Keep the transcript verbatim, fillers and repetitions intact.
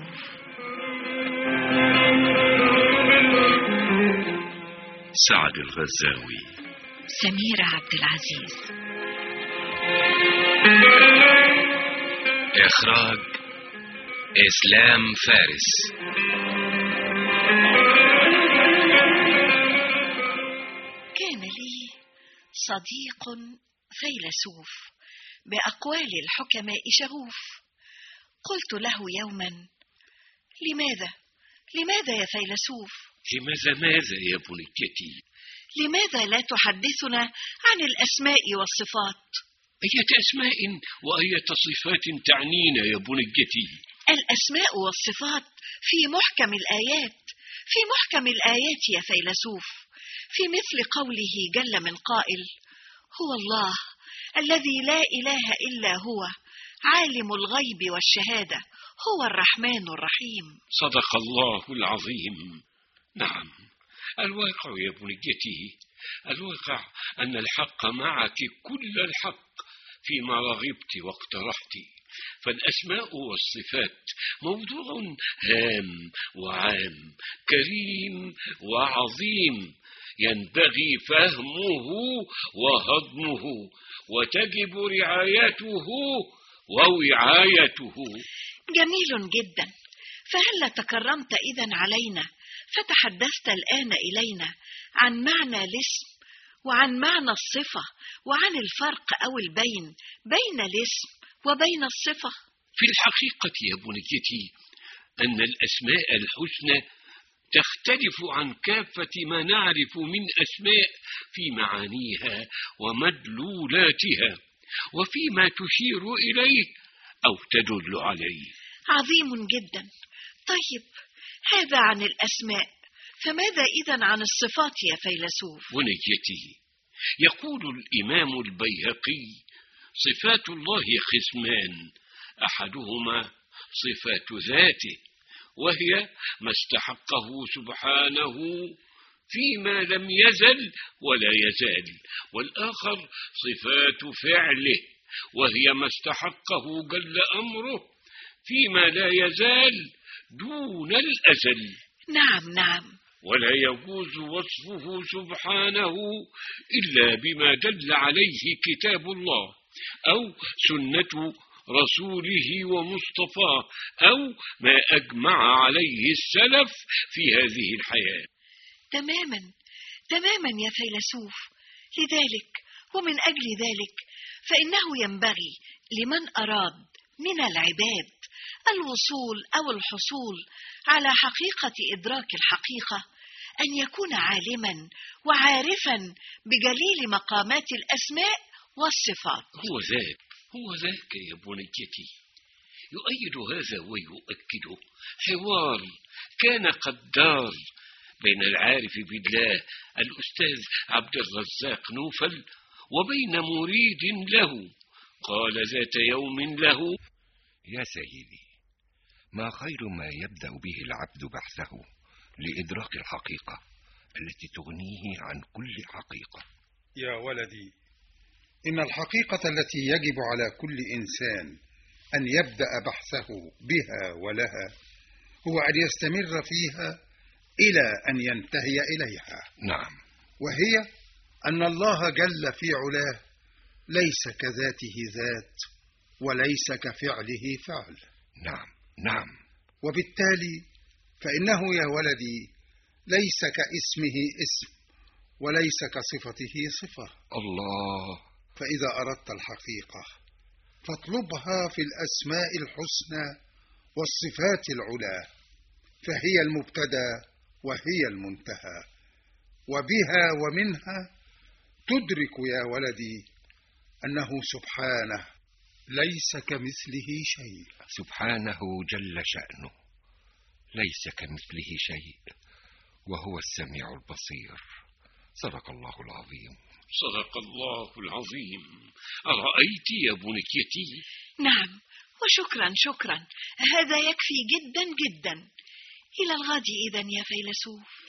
فيلسوف. سعد الغزاوي. سميرة عبد العزيز. إخراج إسلام فارس. كان لي صديق فيلسوف بأقوال الحكماء شغوف. قلت له يوما: لماذا لماذا يا فيلسوف؟ لماذا ماذا يا بنيتي؟ لماذا لا تحدثنا عن الأسماء والصفات؟ أية أسماء وأية صفات تعنينا يا بنيتي؟ الأسماء والصفات في محكم الآيات، في محكم الآيات يا فيلسوف، في مثل قوله جل من قائل: هو الله الذي لا إله إلا هو عالم الغيب والشهادة هو الرحمن الرحيم. صدق الله العظيم. نعم، الواقع يا بنيتي، الواقع أن الحق معك كل الحق فيما رغبت واقترحت، فالأسماء والصفات موضوع هام وعام، كريم وعظيم، ينبغي فهمه وهضمه، وتجب رعايته ووعايته. جميل جدا، فهل تكرمت إذن علينا فتحدثت الآن إلينا عن معنى الاسم وعن معنى الصفة وعن الفرق أو البين بين الاسم وبين الصفة؟ في الحقيقة يا بنيتي أن الأسماء الحسنى تختلف عن كافة ما نعرف من أسماء في معانيها ومدلولاتها وفيما تشير إليه أو تدل عليه. عظيم جدا. طيب، هذا عن الأسماء، فماذا إذن عن الصفات يا فيلسوف؟ بنيتي، يقول الإمام البيهقي: صفات الله خصمان، أحدهما صفات ذاته، وهي ما استحقه سبحانه فيما لم يزل ولا يزال، والآخر صفات فعله، وهي ما استحقه جل أمره فيما لا يزال دون الأزل. نعم نعم. ولا يجوز وصفه سبحانه إلا بما دل عليه كتاب الله أو سنة رسوله ومصطفاه أو ما أجمع عليه السلف في هذه الحياة. تماما تماما يا فيلسوف. لذلك ومن أجل ذلك فإنه ينبغي لمن أراد من العباد الوصول أو الحصول على حقيقة إدراك الحقيقة أن يكون عالما وعارفا بجليل مقامات الأسماء والصفات. هو ذاك هو ذاك يا بنيتي. يؤيد هذا ويؤكده حوار كان قد دار بين العارف بالله الأستاذ عبد الرزاق نوفل وبين مريد له. قال ذات يوم له: يا سيدي، ما خير ما يبدأ به العبد بحثه لإدراك الحقيقة التي تغنيه عن كل حقيقة؟ يا ولدي، إن الحقيقة التي يجب على كل إنسان أن يبدأ بحثه بها ولها هو أن يستمر فيها إلى أن ينتهي إليها. نعم. وهي أن الله جل في علاه ليس كذاته ذات وليس كفعله فعل. نعم نعم. وبالتالي فإنه يا ولدي ليس كاسمه اسم وليس كصفته صفة. الله. فإذا أردت الحقيقة فاطلبها في الأسماء الحسنى والصفات العلى، فهي المبتدأ وهي المنتهى، وبها ومنها تدرك يا ولدي أنه سبحانه ليس كمثله شيء. سبحانه جل شأنه ليس كمثله شيء، وهو السميع البصير. صدق الله العظيم. صدق الله العظيم. أرأيت يا بنيتي؟ نعم، وشكرا شكرا، هذا يكفي جدا جدا. إلى الغد إذن يا فيلسوف.